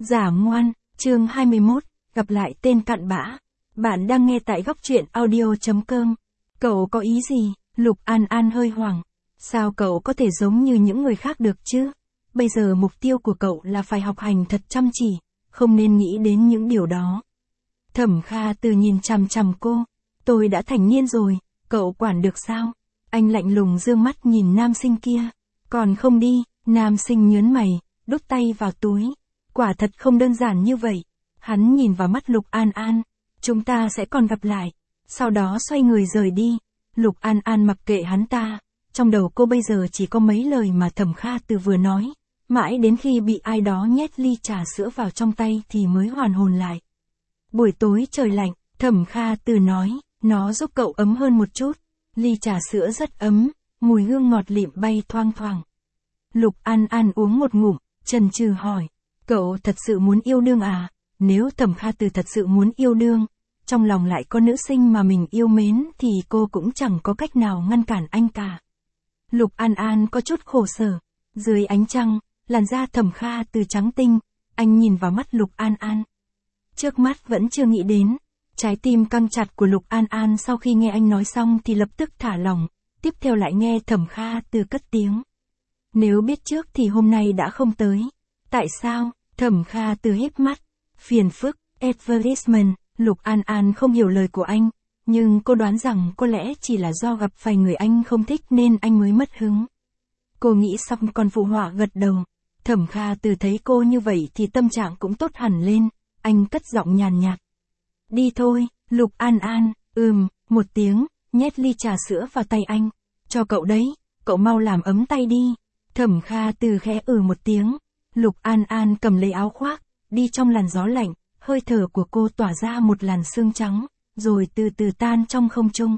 Giả ngoan, chương 21, gặp lại tên cặn bã. Bạn đang nghe tại góc truyện audio.com. Cậu có ý gì? Lục An An hơi hoảng. Sao cậu có thể giống như những người khác được chứ? Bây giờ mục tiêu của cậu là phải học hành thật chăm chỉ, không nên nghĩ đến những điều đó. Thẩm Kha Từ nhìn chằm chằm cô. Tôi đã thành niên rồi, cậu quản được sao? Anh lạnh lùng dương mắt nhìn nam sinh kia. Còn không đi, nam sinh nhớn mày, đút tay vào túi. Quả thật không đơn giản như vậy. Hắn nhìn vào mắt Lục An An. Chúng ta sẽ còn gặp lại. Sau đó xoay người rời đi. Lục An An mặc kệ hắn ta. Trong đầu cô bây giờ chỉ có mấy lời mà Thẩm Kha Từ vừa nói. Mãi đến khi bị ai đó nhét ly trà sữa vào trong tay thì mới hoàn hồn lại. Buổi tối trời lạnh, Thẩm Kha Từ nói, nó giúp cậu ấm hơn một chút. Ly trà sữa rất ấm, mùi hương ngọt lịm bay thoang thoảng. Lục An An uống một ngụm, chần chừ hỏi, cậu thật sự muốn yêu đương à? Nếu Thẩm Kha Từ thật sự muốn yêu đương, trong lòng lại có nữ sinh mà mình yêu mến thì cô cũng chẳng có cách nào ngăn cản anh cả. Lục An An có chút khổ sở. Dưới ánh trăng, làn da Thẩm Kha Từ trắng tinh, anh nhìn vào mắt Lục An An. Trước mắt vẫn chưa nghĩ đến. Trái tim căng chặt của Lục An An sau khi nghe anh nói xong thì lập tức thả lỏng, tiếp theo lại nghe Thẩm Kha Từ cất tiếng. Nếu biết trước thì hôm nay đã không tới. Tại sao? Thẩm Kha Từ híp mắt. Phiền phức, advertisement. Lục An An không hiểu lời của anh, nhưng cô đoán rằng có lẽ chỉ là do gặp phải người anh không thích nên anh mới mất hứng. Cô nghĩ xong còn phụ họa gật đầu. Thẩm Kha Từ thấy cô như vậy thì tâm trạng cũng tốt hẳn lên, anh cất giọng nhàn nhạt. Đi thôi, Lục An An, một tiếng, nhét ly trà sữa vào tay anh. Cho cậu đấy, cậu mau làm ấm tay đi. Thẩm Kha Từ khẽ một tiếng. Lục An An cầm lấy áo khoác, đi trong làn gió lạnh, hơi thở của cô tỏa ra một làn sương trắng, rồi từ từ tan trong không trung.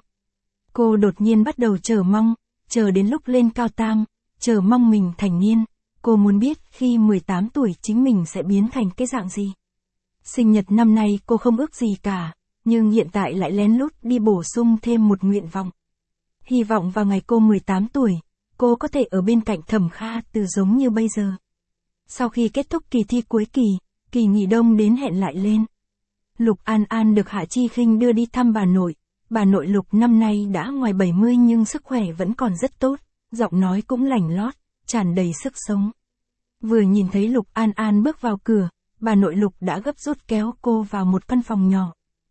Cô đột nhiên bắt đầu chờ mong, chờ đến lúc lên cao tam, chờ mong mình thành niên. Cô muốn biết khi 18 tuổi chính mình sẽ biến thành cái dạng gì. Sinh nhật năm nay cô không ước gì cả, nhưng hiện tại lại lén lút đi bổ sung thêm một nguyện vọng. Hy vọng vào ngày cô 18 tuổi, cô có thể ở bên cạnh Thẩm Kha Từ giống như bây giờ. Sau khi kết thúc kỳ thi cuối kỳ, kỳ nghỉ đông đến hẹn lại lên. Lục An An được Hạ Chi Khinh đưa đi thăm bà nội. Bà nội Lục năm nay đã ngoài 70 nhưng sức khỏe vẫn còn rất tốt, giọng nói cũng lành lót, tràn đầy sức sống. Vừa nhìn thấy Lục An An bước vào cửa, bà nội Lục đã gấp rút kéo cô vào một căn phòng nhỏ.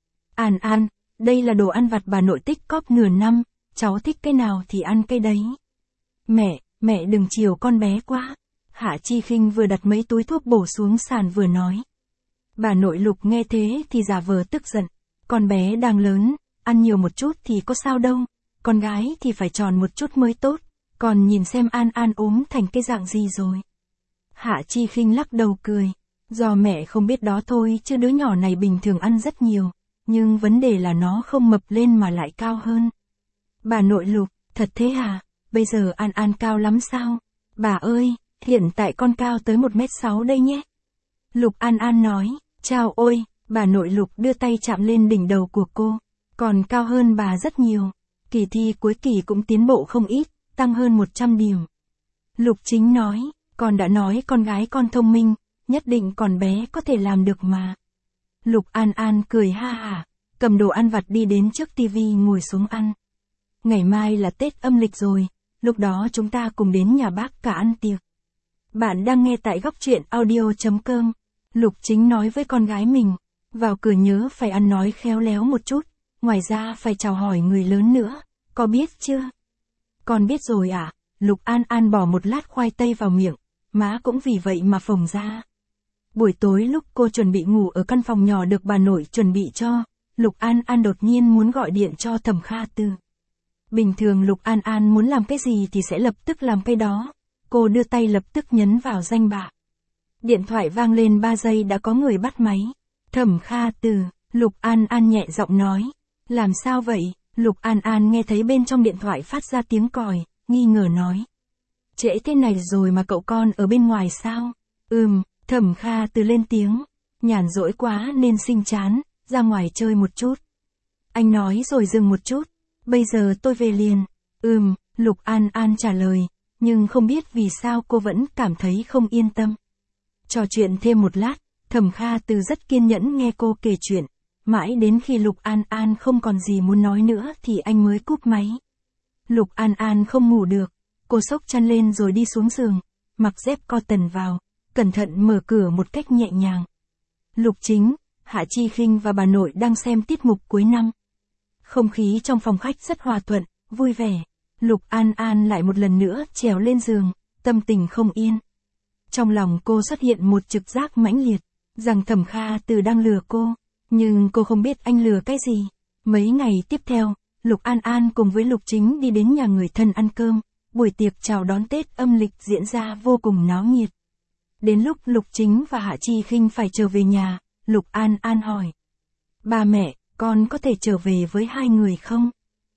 An An, đây là đồ ăn vặt bà nội tích cóp nửa năm, cháu thích cái nào thì ăn cái đấy. Mẹ đừng chiều con bé quá. Hạ Chi Khinh vừa đặt mấy túi thuốc bổ xuống sàn vừa nói. Bà nội Lục nghe thế thì giả vờ tức giận. Con bé đang lớn, ăn nhiều một chút thì có sao đâu. Con gái thì phải tròn một chút mới tốt. Còn nhìn xem An An ốm thành cái dạng gì rồi. Hạ Chi Khinh lắc đầu cười. Do mẹ không biết đó thôi chứ đứa nhỏ này bình thường ăn rất nhiều. Nhưng vấn đề là nó không mập lên mà lại cao hơn. Bà nội Lục, thật thế hả? Bây giờ An An cao lắm sao? Bà ơi, hiện tại con cao tới 1m6 đây nhé. Lục An An nói, chao ôi, bà nội Lục đưa tay chạm lên đỉnh đầu của cô. Còn cao hơn bà rất nhiều. Kỳ thi cuối kỳ cũng tiến bộ không ít, tăng hơn 100 điểm. Lục Chính nói, con đã nói con gái con thông minh, nhất định con bé có thể làm được mà. Lục An An cười ha hả, cầm đồ ăn vặt đi đến trước tivi ngồi xuống ăn. Ngày mai là Tết âm lịch rồi, lúc đó chúng ta cùng đến nhà bác cả ăn tiệc. Bạn đang nghe tại góc truyện audio.com. Lục Chính nói với con gái mình, vào cửa nhớ phải ăn nói khéo léo một chút, ngoài ra phải chào hỏi người lớn nữa, có biết chưa? Con biết rồi ạ. Lục An An bỏ một lát khoai tây vào miệng, má cũng vì vậy mà phồng ra. Buổi tối lúc cô chuẩn bị ngủ ở căn phòng nhỏ được bà nội chuẩn bị cho, Lục An An đột nhiên muốn gọi điện cho Thẩm Kha Từ. Bình thường Lục An An muốn làm cái gì thì sẽ lập tức làm cái đó. Cô đưa tay lập tức nhấn vào danh bạ. Điện thoại vang lên 3 giây đã có người bắt máy. Thẩm Kha Từ, Lục An An nhẹ giọng nói. Làm sao vậy? Lục An An nghe thấy bên trong điện thoại phát ra tiếng còi, nghi ngờ nói. Trễ thế này rồi mà cậu con ở bên ngoài sao? Thẩm Kha Từ lên tiếng. Nhàn rỗi quá nên sinh chán, ra ngoài chơi một chút. Anh nói rồi dừng một chút. Bây giờ tôi về liền. Lục An An trả lời, nhưng không biết vì sao cô vẫn cảm thấy không yên tâm. Trò chuyện thêm một lát, Thẩm Kha Từ rất kiên nhẫn nghe cô kể chuyện, mãi đến khi Lục An An không còn gì muốn nói nữa thì anh mới cúp máy. Lục An An không ngủ được, cô xốc chăn lên rồi đi xuống giường, mặc dép cotton vào, cẩn thận mở cửa một cách nhẹ nhàng. Lục Chính, Hạ Chi Khinh và bà nội đang xem tiết mục cuối năm. Không khí trong phòng khách rất hòa thuận, vui vẻ. Lục An An lại một lần nữa trèo lên giường, tâm tình không yên. Trong lòng cô xuất hiện một trực giác mãnh liệt, rằng Thẩm Kha Từ đang lừa cô, nhưng cô không biết anh lừa cái gì. Mấy ngày tiếp theo, Lục An An cùng với Lục Chính đi đến nhà người thân ăn cơm, buổi tiệc chào đón Tết âm lịch diễn ra vô cùng náo nhiệt. Đến lúc Lục Chính và Hạ Chi Khinh phải trở về nhà, Lục An An hỏi: "Ba mẹ, con có thể trở về với hai người không?"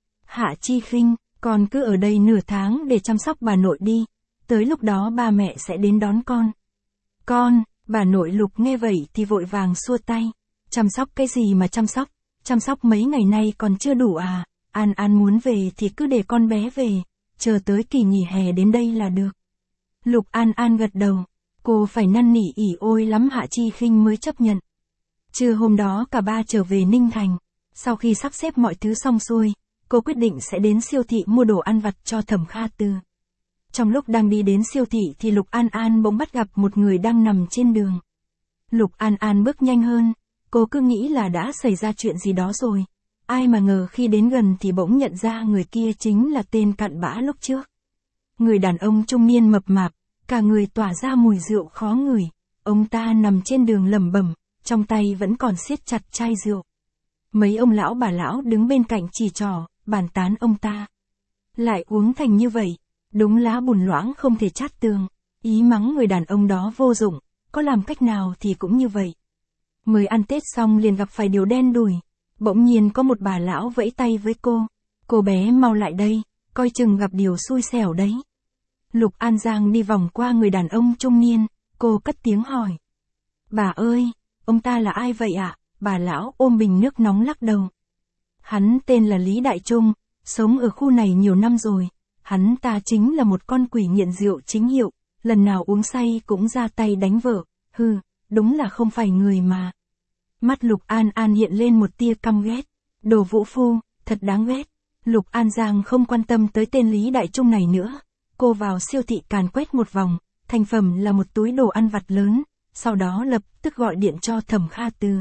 Hạ Chi Khinh: "Con cứ ở đây nửa tháng để chăm sóc bà nội đi, tới lúc đó ba mẹ sẽ đến đón con." "Con," bà nội Lục nghe vậy thì vội vàng xua tay: "Chăm sóc cái gì mà chăm sóc mấy ngày nay còn chưa đủ à, An An muốn về thì cứ để con bé về, chờ tới kỳ nghỉ hè đến đây là được." Lục An An gật đầu, cô phải năn nỉ ỉ ôi lắm Hạ Chi Khinh mới chấp nhận. Trưa hôm đó cả ba trở về Ninh Thành, sau khi sắp xếp mọi thứ xong xuôi, cô quyết định sẽ đến siêu thị mua đồ ăn vặt cho Thẩm Kha Từ. Trong lúc đang đi đến siêu thị thì Lục An An bỗng bắt gặp một người đang nằm trên đường. Lục An An bước nhanh hơn, cô cứ nghĩ là đã xảy ra chuyện gì đó rồi. Ai mà ngờ khi đến gần thì bỗng nhận ra người kia chính là tên cặn bã lúc trước. Người đàn ông trung niên mập mạp, cả người tỏa ra mùi rượu khó ngửi. Ông ta nằm trên đường lẩm bẩm, trong tay vẫn còn siết chặt chai rượu. Mấy ông lão bà lão đứng bên cạnh chỉ trỏ, bàn tán ông ta. Lại uống thành như vậy, đúng lá bùn loãng không thể chát tường. Ý mắng người đàn ông đó vô dụng, có làm cách nào thì cũng như vậy. Mới ăn Tết xong liền gặp phải điều đen đủi. Bỗng nhiên có một bà lão vẫy tay với cô: "Cô bé mau lại đây, coi chừng gặp điều xui xẻo đấy." Lục An Giang đi vòng qua người đàn ông trung niên, cô cất tiếng hỏi: "Bà ơi, ông ta là ai vậy ạ?" Bà lão ôm bình nước nóng lắc đầu. "Hắn tên là Lý Đại Trung, sống ở khu này nhiều năm rồi. Hắn ta chính là một con quỷ nghiện rượu chính hiệu, lần nào uống say cũng ra tay đánh vợ. Hừ, đúng là không phải người mà." Mắt Lục An An hiện lên một tia căm ghét. Đồ vũ phu, thật đáng ghét. Lục An Giang không quan tâm tới tên Lý Đại Trung này nữa. Cô vào siêu thị càn quét một vòng, thành phẩm là một túi đồ ăn vặt lớn, sau đó lập tức gọi điện cho Thẩm Kha Từ.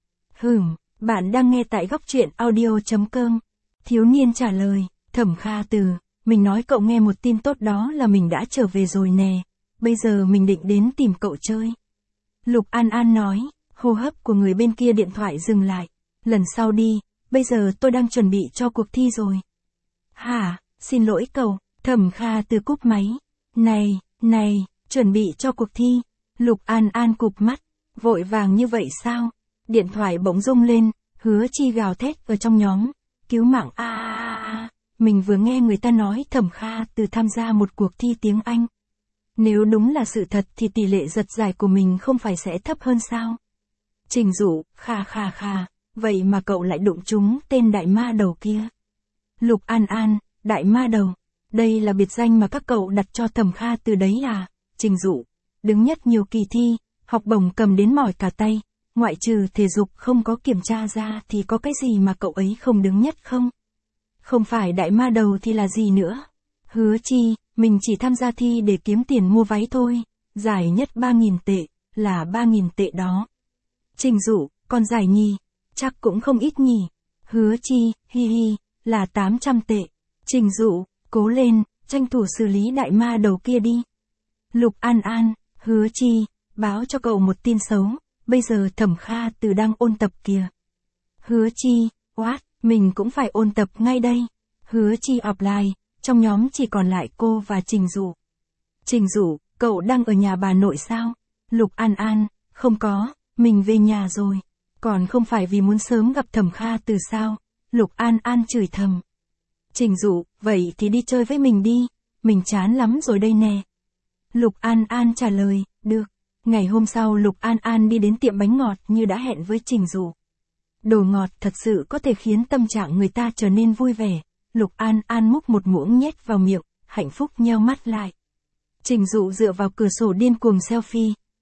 Bạn đang nghe tại góc truyện audio.com. Thiếu niên trả lời: "Thẩm Kha Từ, mình nói cậu nghe một tin tốt đó là mình đã trở về rồi nè, bây giờ mình định đến tìm cậu chơi." Lục An An nói. Hô hấp của người bên kia điện thoại dừng lại. "Lần sau đi, bây giờ tôi đang chuẩn bị cho cuộc thi rồi." "Hả, xin lỗi cậu." Thẩm Kha Từ cúp máy. Này, chuẩn bị cho cuộc thi." Lục An An cụp mắt. Vội vàng như vậy sao? Điện thoại bỗng rung lên, Hứa Chi gào thét ở trong nhóm: "Cứu mạng a! Mình vừa nghe người ta nói Thẩm Kha Từ tham gia một cuộc thi tiếng Anh. Nếu đúng là sự thật thì tỷ lệ giật giải của mình không phải sẽ thấp hơn sao?" Trình Dụ: Khà, vậy mà cậu lại đụng trúng tên đại ma đầu kia." Lục An An: "Đại ma đầu? Đây là biệt danh mà các cậu đặt cho Thẩm Kha Từ đấy à?" Trình Dụ: "Đứng nhất nhiều kỳ thi, học bổng cầm đến mỏi cả tay, ngoại trừ thể dục không có kiểm tra ra thì có cái gì mà cậu ấy không đứng nhất không? Không phải đại ma đầu thì là gì nữa?" Hứa Chi: "Mình chỉ tham gia thi để kiếm tiền mua váy thôi, giải nhất 3.000 tệ, là 3.000 tệ đó." Trình Dụ: "Còn giải nhì? Chắc cũng không ít nhỉ." Hứa Chi: "Hi, là 800 tệ. Trình Dụ: "Cố lên, tranh thủ xử lý đại ma đầu kia đi." Lục An An: "Hứa Chi, báo cho cậu một tin xấu, bây giờ Thẩm Kha Từ đang ôn tập kìa." Hứa Chi: "What, mình cũng phải ôn tập ngay đây." Hứa Chi offline, trong nhóm chỉ còn lại cô và Trình Dụ. Trình Dụ: "Cậu đang ở nhà bà nội sao?" Lục An An: "Không có, mình về nhà rồi." "Còn không phải vì muốn sớm gặp Thẩm Kha Từ sao?" Lục An An chửi thầm. Trình Dụ: "Vậy thì đi chơi với mình đi, mình chán lắm rồi đây nè." Lục An An trả lời: "Được." Ngày hôm sau Lục An An đi đến tiệm bánh ngọt như đã hẹn với Trình Dụ. Đồ ngọt thật sự có thể khiến tâm trạng người ta trở nên vui vẻ. Lục An An múc một muỗng nhét vào miệng, hạnh phúc nheo mắt lại. Trình Dụ dựa vào cửa sổ điên cuồng selfie,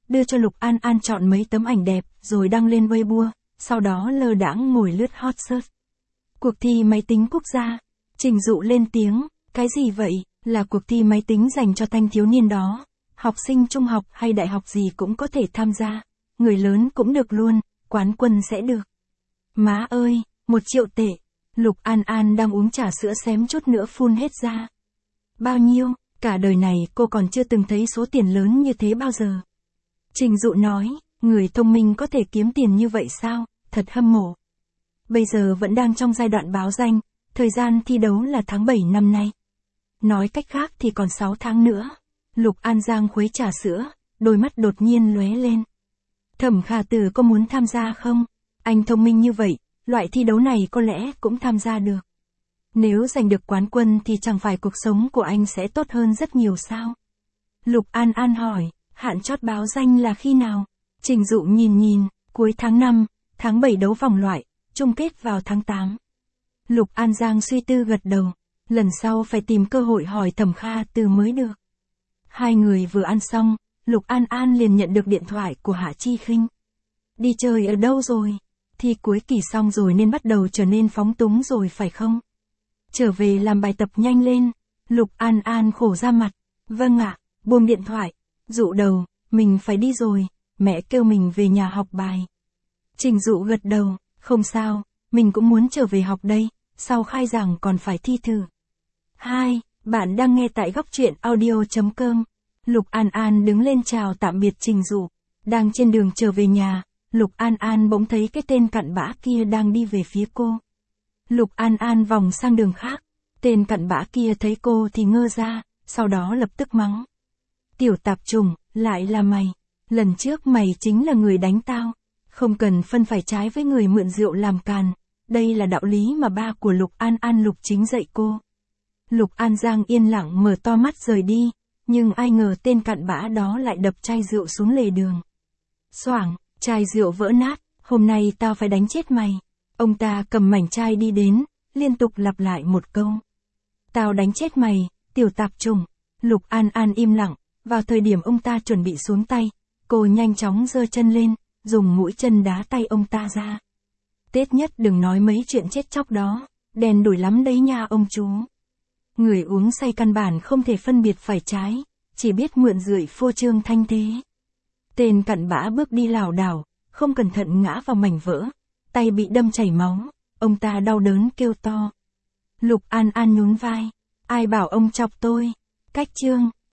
đưa cho Lục An An chọn mấy tấm ảnh đẹp, rồi đăng lên Weibo, sau đó lơ đãng ngồi lướt hot search. Cuộc thi máy tính quốc gia. Trình Dụ lên tiếng, cái gì vậy, là cuộc thi máy tính dành cho thanh thiếu niên đó. Học sinh trung học hay đại học gì cũng có thể tham gia. Người lớn cũng được luôn, quán quân sẽ được. Má ơi, 1 triệu tệ. Lục An An đang uống trà sữa xém chút nữa phun hết ra. Bao nhiêu, cả đời này cô còn chưa từng thấy số tiền lớn như thế bao giờ. Trình Dụ nói, người thông minh có thể kiếm tiền như vậy sao, thật hâm mộ. Bây giờ vẫn đang trong giai đoạn báo danh, thời gian thi đấu là tháng 7 năm nay. Nói cách khác thì còn 6 tháng nữa. Lục An Giang khuấy trà sữa, đôi mắt đột nhiên lóe lên. Thẩm Khả Tử có muốn tham gia không? Anh thông minh như vậy, loại thi đấu này có lẽ cũng tham gia được. Nếu giành được quán quân thì chẳng phải cuộc sống của anh sẽ tốt hơn rất nhiều sao? Lục An An hỏi, hạn chót báo danh là khi nào? Trình Dụ nhìn, cuối tháng 5, tháng 7 đấu vòng loại, chung kết vào tháng 8. Lục An Giang suy tư gật đầu, lần sau phải tìm cơ hội hỏi Thẩm Khả Tử mới được. Hai người vừa ăn xong, Lục An An liền nhận được điện thoại của Hạ Chi Khinh. Đi chơi ở đâu rồi? Thi cuối kỳ xong rồi nên bắt đầu trở nên phóng túng rồi phải không? Trở về làm bài tập nhanh lên. Lục An An khổ ra mặt. Vâng ạ, buông điện thoại. Dụ đầu, mình phải đi rồi, mẹ kêu mình về nhà học bài. Trình Dụ gật đầu, không sao, mình cũng muốn trở về học đây, sau khai giảng còn phải thi thử. Bạn đang nghe tại góc truyện audio.com. Lục An An đứng lên chào tạm biệt Trình Dụ. Đang trên đường trở về nhà, Lục An An bỗng thấy cái tên cặn bã kia đang đi về phía cô. Lục An An vòng sang đường khác. Tên cặn bã kia thấy cô thì ngơ ra, sau đó lập tức mắng. Tiểu tạp chủng, lại là mày. Lần trước mày chính là người đánh tao. Không cần phân phải trái với người mượn rượu làm càn. Đây là đạo lý mà ba của Lục An An Lục Chính dạy cô. Lục An Giang yên lặng mở to mắt rời đi, nhưng ai ngờ tên cặn bã đó lại đập chai rượu xuống lề đường. Xoảng, chai rượu vỡ nát, hôm nay tao phải đánh chết mày. Ông ta cầm mảnh chai đi đến, liên tục lặp lại một câu. Tao đánh chết mày, tiểu tạp chủng. Lục An An im lặng, vào thời điểm ông ta chuẩn bị xuống tay, cô nhanh chóng giơ chân lên, dùng mũi chân đá tay ông ta ra. Tết nhất đừng nói mấy chuyện chết chóc đó, đen đủi lắm đấy nha ông chú. Người uống say căn bản không thể phân biệt phải trái, chỉ biết mượn rượu phô trương thanh thế. Tên cặn bã bước đi lảo đảo, không cẩn thận ngã vào mảnh vỡ, tay bị đâm chảy máu, ông ta đau đớn kêu to. Lục An An nhún vai, ai bảo ông chọc tôi. Cách chương